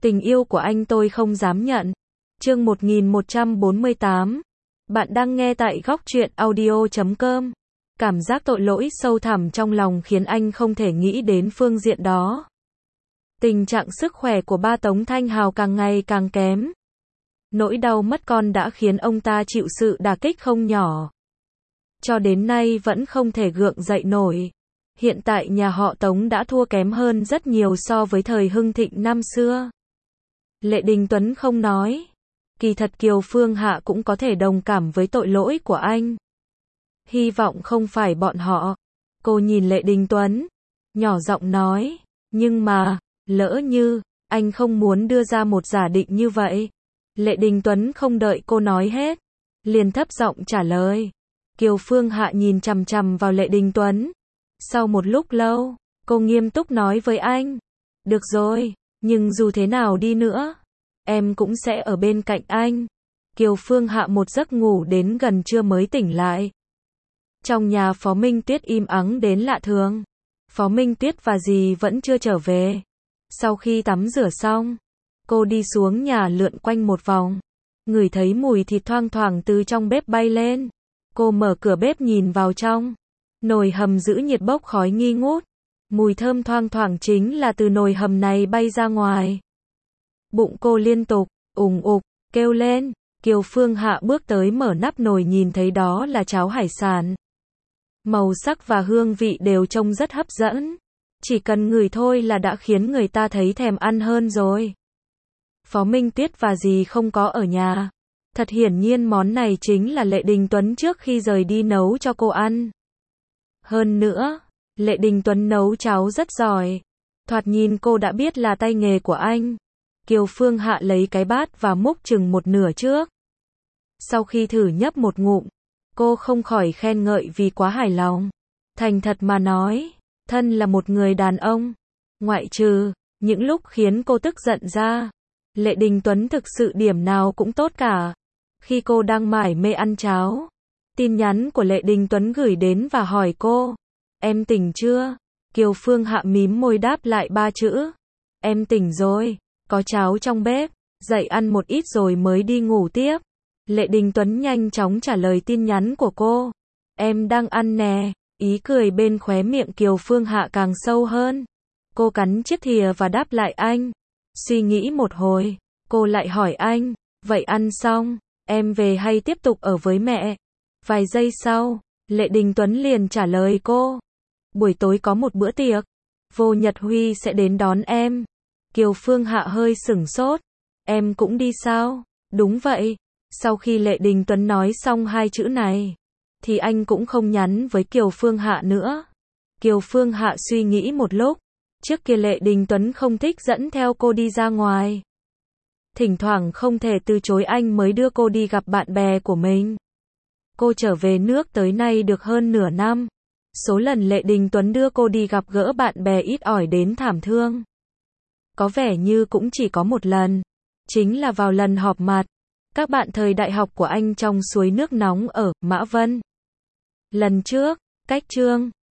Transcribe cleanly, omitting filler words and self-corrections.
Tình yêu của anh tôi không dám nhận. Chương 1148. Bạn đang nghe tại góc truyện audio.com. Cảm giác tội lỗi sâu thẳm trong lòng khiến anh không thể nghĩ đến phương diện đó. Tình trạng sức khỏe của ba Tống Thanh Hào càng ngày càng kém. Nỗi đau mất con đã khiến ông ta chịu sự đả kích không nhỏ. Cho đến nay vẫn không thể gượng dậy nổi. Hiện tại nhà họ Tống đã thua kém hơn rất nhiều so với thời hưng thịnh năm xưa. Lệ Đình Tuấn không nói. Kỳ thật Kiều Phương Hạ cũng có thể đồng cảm với tội lỗi của anh. Hy vọng không phải bọn họ. Cô nhìn Lệ Đình Tuấn, nhỏ giọng nói, nhưng mà, lỡ như, anh không muốn đưa ra một giả định như vậy. Lệ Đình Tuấn không đợi cô nói hết, liền thấp giọng trả lời. Kiều Phương Hạ nhìn chằm chằm vào Lệ Đình Tuấn. Sau một lúc lâu, cô nghiêm túc nói với anh, được rồi, nhưng dù thế nào đi nữa, em cũng sẽ ở bên cạnh anh. Kiều Phương Hạ một giấc ngủ đến gần trưa mới tỉnh lại. Trong nhà Phó Minh Tuyết im ắng đến lạ thường. Phó Minh Tuyết và dì vẫn chưa trở về. Sau khi tắm rửa xong, cô đi xuống nhà lượn quanh một vòng. Ngửi thấy mùi thịt thoang thoảng từ trong bếp bay lên. Cô mở cửa bếp nhìn vào trong. Nồi hầm giữ nhiệt bốc khói nghi ngút. Mùi thơm thoang thoảng chính là từ nồi hầm này bay ra ngoài. Bụng cô liên tục, ủng ục, kêu lên. Kiều Phương Hạ bước tới mở nắp nồi nhìn thấy đó là cháo hải sản. Màu sắc và hương vị đều trông rất hấp dẫn. Chỉ cần ngửi thôi là đã khiến người ta thấy thèm ăn hơn rồi. Phó Minh Tuyết và dì không có ở nhà. Thật hiển nhiên món này chính là Lệ Đình Tuấn trước khi rời đi nấu cho cô ăn. Hơn nữa, Lệ Đình Tuấn nấu cháo rất giỏi. Thoạt nhìn cô đã biết là tay nghề của anh. Kiều Phương Hạ lấy cái bát và múc chừng một nửa trước. Sau khi thử nhấp một ngụm, cô không khỏi khen ngợi vì quá hài lòng. Thành thật mà nói, thân là một người đàn ông, ngoại trừ những lúc khiến cô tức giận ra, Lệ Đình Tuấn thực sự điểm nào cũng tốt cả. Khi cô đang mải mê ăn cháo, tin nhắn của Lệ Đình Tuấn gửi đến và hỏi cô, em tỉnh chưa? Kiều Phương Hạ mím môi đáp lại 3 chữ, em tỉnh rồi, có cháo trong bếp, dậy ăn một ít rồi mới đi ngủ tiếp. Lệ Đình Tuấn nhanh chóng trả lời tin nhắn của cô, em đang ăn nè. Ý cười bên khóe miệng Kiều Phương Hạ càng sâu hơn. Cô cắn chiếc thìa và đáp lại anh. Suy nghĩ một hồi, cô lại hỏi anh, vậy ăn xong, em về hay tiếp tục ở với mẹ? Vài giây sau, Lệ Đình Tuấn liền trả lời cô, buổi tối có một bữa tiệc, Vô Nhật Huy sẽ đến đón em. Kiều Phương Hạ hơi sửng sốt, em cũng đi sao? Đúng vậy. Sau khi Lệ Đình Tuấn nói xong 2 chữ này, thì anh cũng không nhắn với Kiều Phương Hạ nữa. Kiều Phương Hạ suy nghĩ một lúc, trước kia Lệ Đình Tuấn không thích dẫn theo cô đi ra ngoài. Thỉnh thoảng không thể từ chối anh mới đưa cô đi gặp bạn bè của mình. Cô trở về nước tới nay được hơn nửa năm. Số lần Lệ Đình Tuấn đưa cô đi gặp gỡ bạn bè ít ỏi đến thảm thương. Có vẻ như cũng chỉ có một lần. Chính là vào lần họp mặt các bạn thời đại học của anh trong suối nước nóng ở Mã Vân. Lần trước, cách Trương